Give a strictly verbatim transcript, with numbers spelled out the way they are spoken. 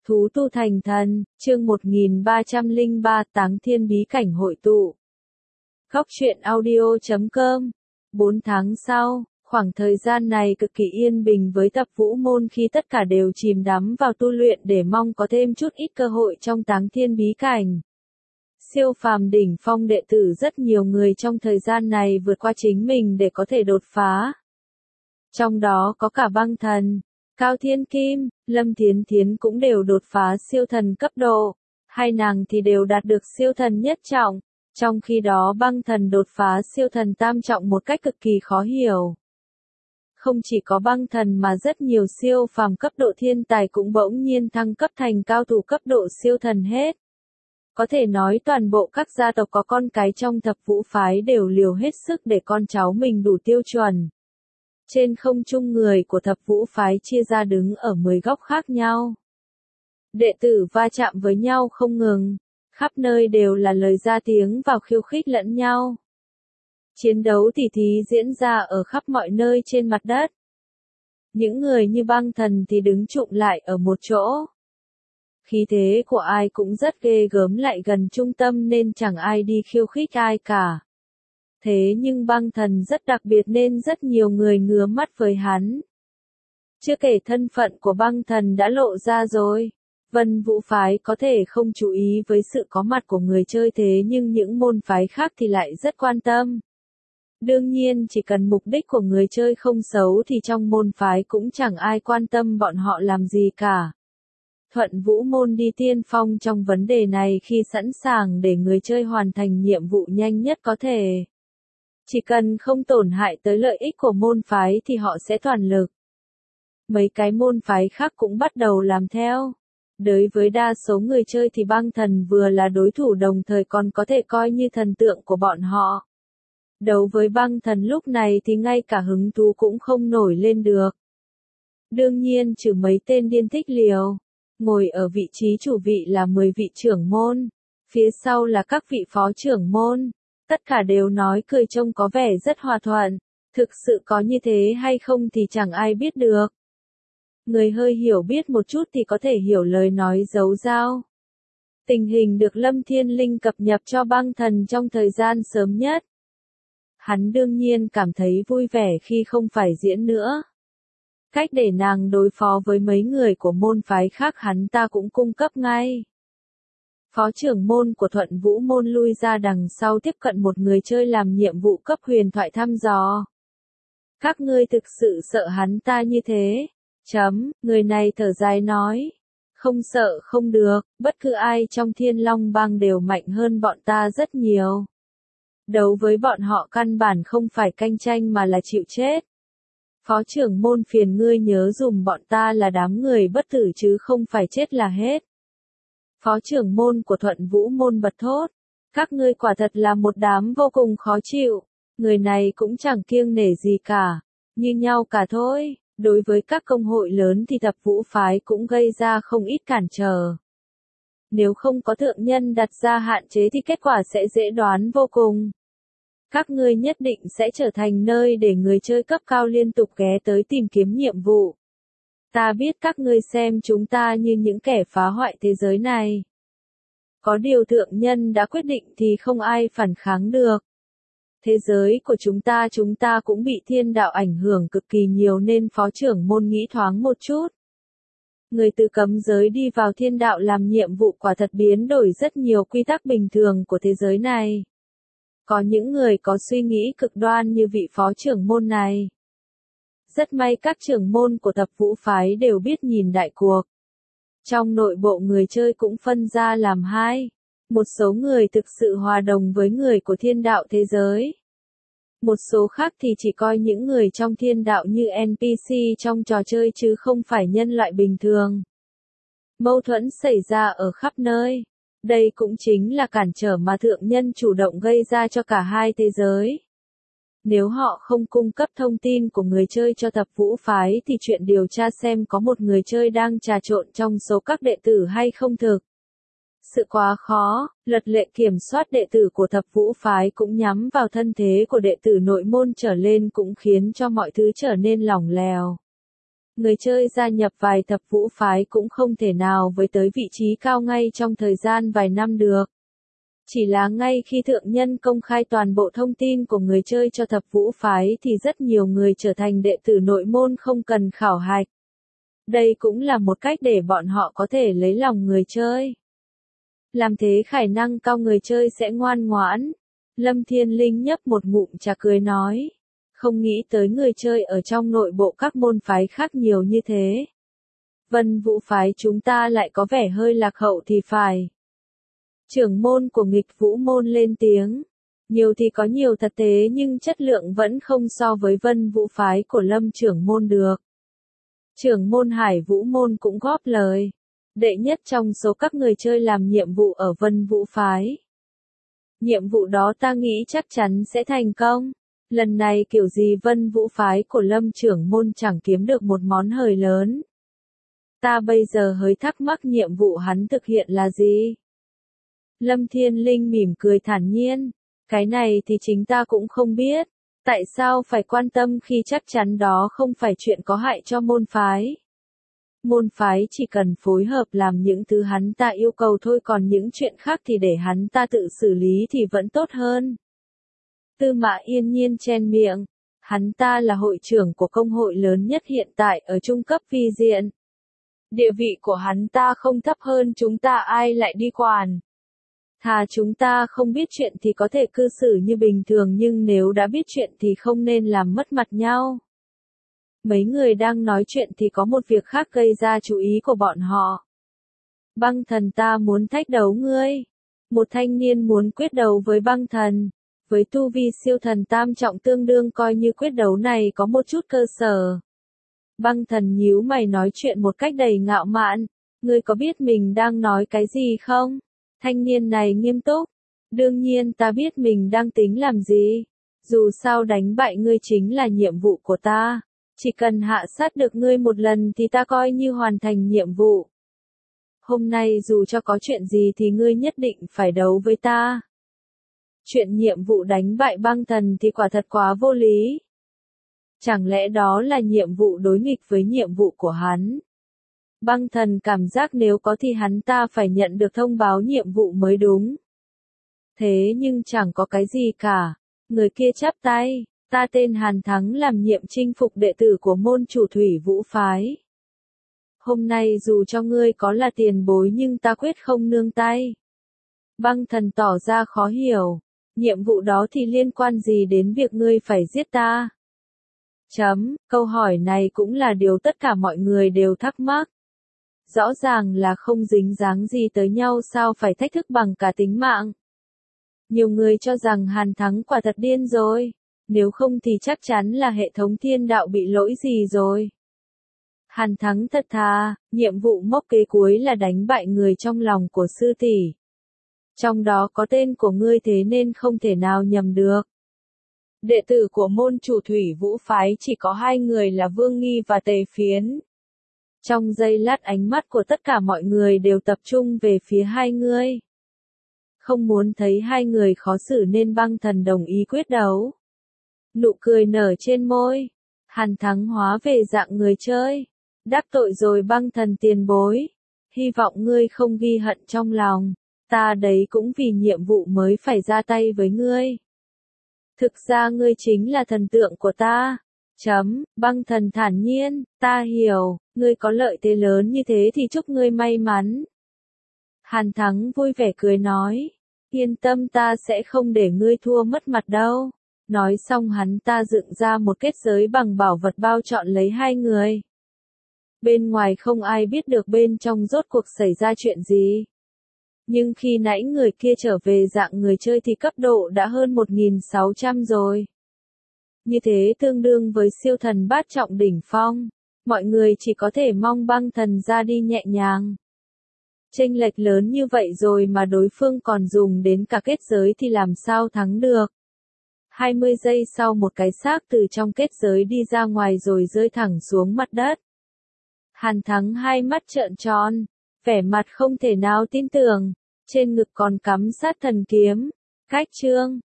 Thú tu thành thần, chương một nghìn ba trăm lẻ ba Táng Thiên bí cảnh hội tụ. Góc truyện audio chấm com. Bốn tháng sau, khoảng thời gian này cực kỳ yên bình với Tập Vũ Môn khi tất cả đều chìm đắm vào tu luyện để mong có thêm chút ít cơ hội trong Táng Thiên bí cảnh. Siêu phàm đỉnh phong đệ tử rất nhiều người trong thời gian này vượt qua chính mình để có thể đột phá. Trong đó có cả Băng Thần, Cao Thiên Kim, Lâm Thiến Thiến cũng đều đột phá siêu thần cấp độ, hai nàng thì đều đạt được siêu thần nhất trọng, trong khi đó Băng Thần đột phá siêu thần tam trọng một cách cực kỳ khó hiểu. Không chỉ có Băng Thần mà rất nhiều siêu phàm cấp độ thiên tài cũng bỗng nhiên thăng cấp thành cao thủ cấp độ siêu thần hết. Có thể nói toàn bộ các gia tộc có con cái trong Thập Vũ phái đều liều hết sức để con cháu mình đủ tiêu chuẩn. Trên không trung người của Thập Vũ phái chia ra đứng ở mười góc khác nhau. Đệ tử va chạm với nhau không ngừng, khắp nơi đều là lời ra tiếng vào khiêu khích lẫn nhau. Chiến đấu tỉ thí diễn ra ở khắp mọi nơi trên mặt đất. Những người như Băng Thần thì đứng chụm lại ở một chỗ. Khí thế của ai cũng rất ghê gớm, lại gần trung tâm nên chẳng ai đi khiêu khích ai cả. Thế nhưng Băng Thần rất đặc biệt nên rất nhiều người ngứa mắt với hắn. Chưa kể thân phận của Băng Thần đã lộ ra rồi. Vân Vũ phái có thể không chú ý với sự có mặt của người chơi, thế nhưng những môn phái khác thì lại rất quan tâm. Đương nhiên chỉ cần mục đích của người chơi không xấu thì trong môn phái cũng chẳng ai quan tâm bọn họ làm gì cả. Thuận Vũ môn đi tiên phong trong vấn đề này khi sẵn sàng để người chơi hoàn thành nhiệm vụ nhanh nhất có thể. Chỉ cần không tổn hại tới lợi ích của môn phái thì họ sẽ toàn lực. Mấy cái môn phái khác cũng bắt đầu làm theo. Đối với đa số người chơi thì Băng Thần vừa là đối thủ đồng thời còn có thể coi như thần tượng của bọn họ. Đấu với Băng Thần lúc này thì ngay cả hứng thú cũng không nổi lên được. Đương nhiên trừ mấy tên điên thích liều. Ngồi ở vị trí chủ vị là mười vị trưởng môn. Phía sau là các vị phó trưởng môn. Tất cả đều nói cười trông có vẻ rất hòa thuận, thực sự có như thế hay không thì chẳng ai biết được. Người hơi hiểu biết một chút thì có thể hiểu lời nói giấu dao. Tình hình được Lâm Thiên Linh cập nhật cho Băng Thần trong thời gian sớm nhất. Hắn đương nhiên cảm thấy vui vẻ khi không phải diễn nữa. Cách để nàng đối phó với mấy người của môn phái khác hắn ta cũng cung cấp ngay. Phó trưởng môn của Thuận Vũ môn lui ra đằng sau tiếp cận một người chơi làm nhiệm vụ cấp huyền thoại thăm dò. Các ngươi thực sự sợ hắn ta như thế? Chấm, người này thở dài nói. Không sợ không được, bất cứ ai trong Thiên Long bang đều mạnh hơn bọn ta rất nhiều. Đấu với bọn họ căn bản không phải cạnh tranh mà là chịu chết. Phó trưởng môn phiền ngươi nhớ dùm bọn ta là đám người bất tử chứ không phải chết là hết. Phó trưởng môn của Thuận Vũ môn bật thốt. Các ngươi quả thật là một đám vô cùng khó chịu. Người này cũng chẳng kiêng nể gì cả. Như nhau cả thôi. Đối với các công hội lớn thì Thập Vũ phái cũng gây ra không ít cản trở. Nếu không có thượng nhân đặt ra hạn chế thì kết quả sẽ dễ đoán vô cùng. Các ngươi nhất định sẽ trở thành nơi để người chơi cấp cao liên tục ghé tới tìm kiếm nhiệm vụ. Ta biết các ngươi xem chúng ta như những kẻ phá hoại thế giới này. Có điều thượng nhân đã quyết định thì không ai phản kháng được. Thế giới của chúng ta chúng ta cũng bị thiên đạo ảnh hưởng cực kỳ nhiều nên phó trưởng môn nghĩ thoáng một chút. Người từ cấm giới đi vào thiên đạo làm nhiệm vụ quả thật biến đổi rất nhiều quy tắc bình thường của thế giới này. Có những người có suy nghĩ cực đoan như vị phó trưởng môn này. Rất may các trưởng môn của Thập Vũ phái đều biết nhìn đại cuộc. Trong nội bộ người chơi cũng phân ra làm hai. Một số người thực sự hòa đồng với người của thiên đạo thế giới. Một số khác thì chỉ coi những người trong thiên đạo như en pê xê trong trò chơi chứ không phải nhân loại bình thường. Mâu thuẫn xảy ra ở khắp nơi. Đây cũng chính là cản trở mà thượng nhân chủ động gây ra cho cả hai thế giới. Nếu họ không cung cấp thông tin của người chơi cho Thập Vũ phái thì chuyện điều tra xem có một người chơi đang trà trộn trong số các đệ tử hay không thực sự quá khó. Luật lệ kiểm soát đệ tử của Thập Vũ phái cũng nhắm vào thân thế của đệ tử nội môn trở lên cũng khiến cho mọi thứ trở nên lỏng lẻo. Người chơi gia nhập vài thập vũ phái cũng không thể nào với tới vị trí cao ngay trong thời gian vài năm được. Chỉ là ngay khi thượng nhân công khai toàn bộ thông tin của người chơi cho thập vũ phái thì rất nhiều người trở thành đệ tử nội môn không cần khảo hạch. Đây cũng là một cách để bọn họ có thể lấy lòng người chơi. Làm thế khả năng cao người chơi sẽ ngoan ngoãn. Lâm Thiên Linh nhấp một ngụm trà cười nói. Không nghĩ tới người chơi ở trong nội bộ các môn phái khác nhiều như thế. Vân Vũ phái chúng ta lại có vẻ hơi lạc hậu thì phải. Trưởng môn của nghịch vũ môn lên tiếng. Nhiều thì có nhiều thật thế nhưng chất lượng vẫn không so với Vân Vũ phái của Lâm trưởng môn được. Trưởng môn Hải Vũ môn cũng góp lời. Đệ nhất trong số các người chơi làm nhiệm vụ ở Vân Vũ phái. Nhiệm vụ đó ta nghĩ chắc chắn sẽ thành công. Lần này kiểu gì Vân Vũ phái của Lâm trưởng môn chẳng kiếm được một món hời lớn. Ta bây giờ hơi thắc mắc nhiệm vụ hắn thực hiện là gì? Lâm Thiên Linh mỉm cười thản nhiên. Cái này thì chính ta cũng không biết. Tại sao phải quan tâm khi chắc chắn đó không phải chuyện có hại cho môn phái? Môn phái chỉ cần phối hợp làm những thứ hắn ta yêu cầu thôi, còn những chuyện khác thì để hắn ta tự xử lý thì vẫn tốt hơn. Tư Mã Yên Nhiên chen miệng. Hắn ta là hội trưởng của công hội lớn nhất hiện tại ở trung cấp vi diện. Địa vị của hắn ta không thấp hơn chúng ta, ai lại đi quản. Thà chúng ta không biết chuyện thì có thể cư xử như bình thường, nhưng nếu đã biết chuyện thì không nên làm mất mặt nhau. Mấy người đang nói chuyện thì có một việc khác gây ra chú ý của bọn họ. Băng thần, ta muốn thách đấu ngươi. Một thanh niên muốn quyết đấu với băng thần. Với tu vi siêu thần tam trọng tương đương, coi như quyết đấu này có một chút cơ sở. Băng thần nhíu mày nói chuyện một cách đầy ngạo mạn. Ngươi có biết mình đang nói cái gì không? Thanh niên này nghiêm túc. Đương nhiên ta biết mình đang tính làm gì. Dù sao đánh bại ngươi chính là nhiệm vụ của ta. Chỉ cần hạ sát được ngươi một lần thì ta coi như hoàn thành nhiệm vụ. Hôm nay dù cho có chuyện gì thì ngươi nhất định phải đấu với ta. Chuyện nhiệm vụ đánh bại băng thần thì quả thật quá vô lý. Chẳng lẽ đó là nhiệm vụ đối nghịch với nhiệm vụ của hắn? Băng thần cảm giác nếu có thì hắn ta phải nhận được thông báo nhiệm vụ mới đúng. Thế nhưng chẳng có cái gì cả. Người kia chắp tay. Ta tên Hàn Thắng, làm nhiệm chinh phục đệ tử của môn chủ Thủy Vũ phái. Hôm nay dù cho ngươi có là tiền bối nhưng ta quyết không nương tay. Băng thần tỏ ra khó hiểu. Nhiệm vụ đó thì liên quan gì đến việc ngươi phải giết ta? Chấm, câu hỏi này cũng là điều tất cả mọi người đều thắc mắc. Rõ ràng là không dính dáng gì tới nhau, sao phải thách thức bằng cả tính mạng? Nhiều người cho rằng Hàn Thắng quả thật điên rồi. Nếu không thì chắc chắn là hệ thống thiên đạo bị lỗi gì rồi. Hàn Thắng thật thà, nhiệm vụ mốc kế cuối là đánh bại người trong lòng của sư tỷ. Trong đó có tên của ngươi, thế nên không thể nào nhầm được. Đệ tử của môn chủ Thủy Vũ phái chỉ có hai người là Vương Nghi và Tề Phiến. Trong giây lát ánh mắt của tất cả mọi người đều tập trung về phía hai người. Không muốn thấy hai người khó xử nên băng thần đồng ý quyết đấu. Nụ cười nở trên môi. Hàn Thắng hóa về dạng người chơi. Đắc tội rồi băng thần tiền bối. Hy vọng ngươi không ghi hận trong lòng. Ta đấy cũng vì nhiệm vụ mới phải ra tay với ngươi. Thực ra ngươi chính là thần tượng của ta. Chấm, băng thần thản nhiên, ta hiểu, ngươi có lợi thế lớn như thế thì chúc ngươi may mắn. Hàn Thắng vui vẻ cười nói. Yên tâm, ta sẽ không để ngươi thua mất mặt đâu. Nói xong hắn ta dựng ra một kết giới bằng bảo vật bao trọn lấy hai người. Bên ngoài không ai biết được bên trong rốt cuộc xảy ra chuyện gì. Nhưng khi nãy người kia trở về dạng người chơi thì cấp độ đã hơn một nghìn sáu trăm rồi. Như thế tương đương với siêu thần bát trọng đỉnh phong. Mọi người chỉ có thể mong băng thần ra đi nhẹ nhàng. Chênh lệch lớn như vậy rồi mà đối phương còn dùng đến cả kết giới thì làm sao thắng được. hai mươi giây sau một cái xác từ trong kết giới đi ra ngoài rồi rơi thẳng xuống mặt đất. Hàn Thắng hai mắt trợn tròn, vẻ mặt không thể nào tin tưởng, trên ngực còn cắm sát thần kiếm. Cách chương